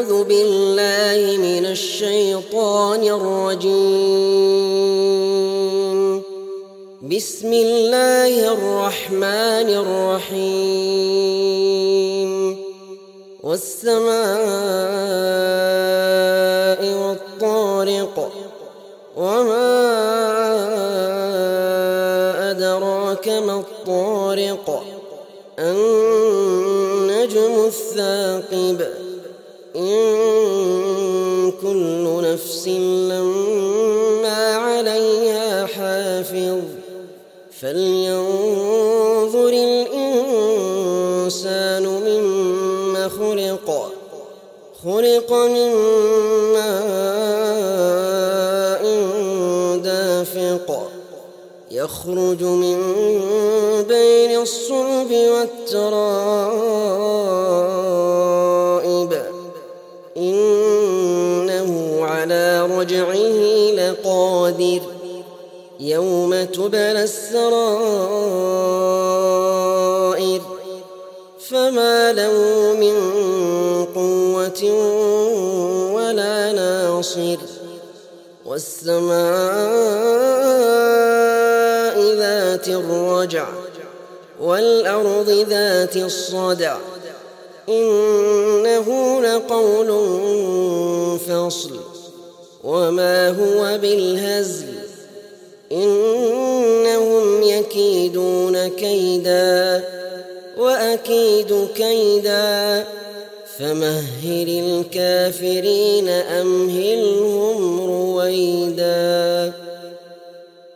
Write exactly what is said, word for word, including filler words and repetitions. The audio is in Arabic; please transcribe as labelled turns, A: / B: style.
A: أعوذ بالله من الشيطان الرجيم. بسم الله الرحمن الرحيم. والسماء والطارق وما أدراك ما الطارق النجم الثاقب إن كل نفس لما عليها حافظ فلينظر الإنسان مما خلق خلق من ماء دافق يخرج من بين الصلب والترائب إنه على رجعه لقادر يوم تبلى السرائر فما له من قوة ولا ناصر. والسماء ذات الرجع والأرض ذات الصدع إنه لقول فصل وما هو بالهزل إنهم يكيدون كيدا وأكيد كيدا فمهل الكافرين أمهلهم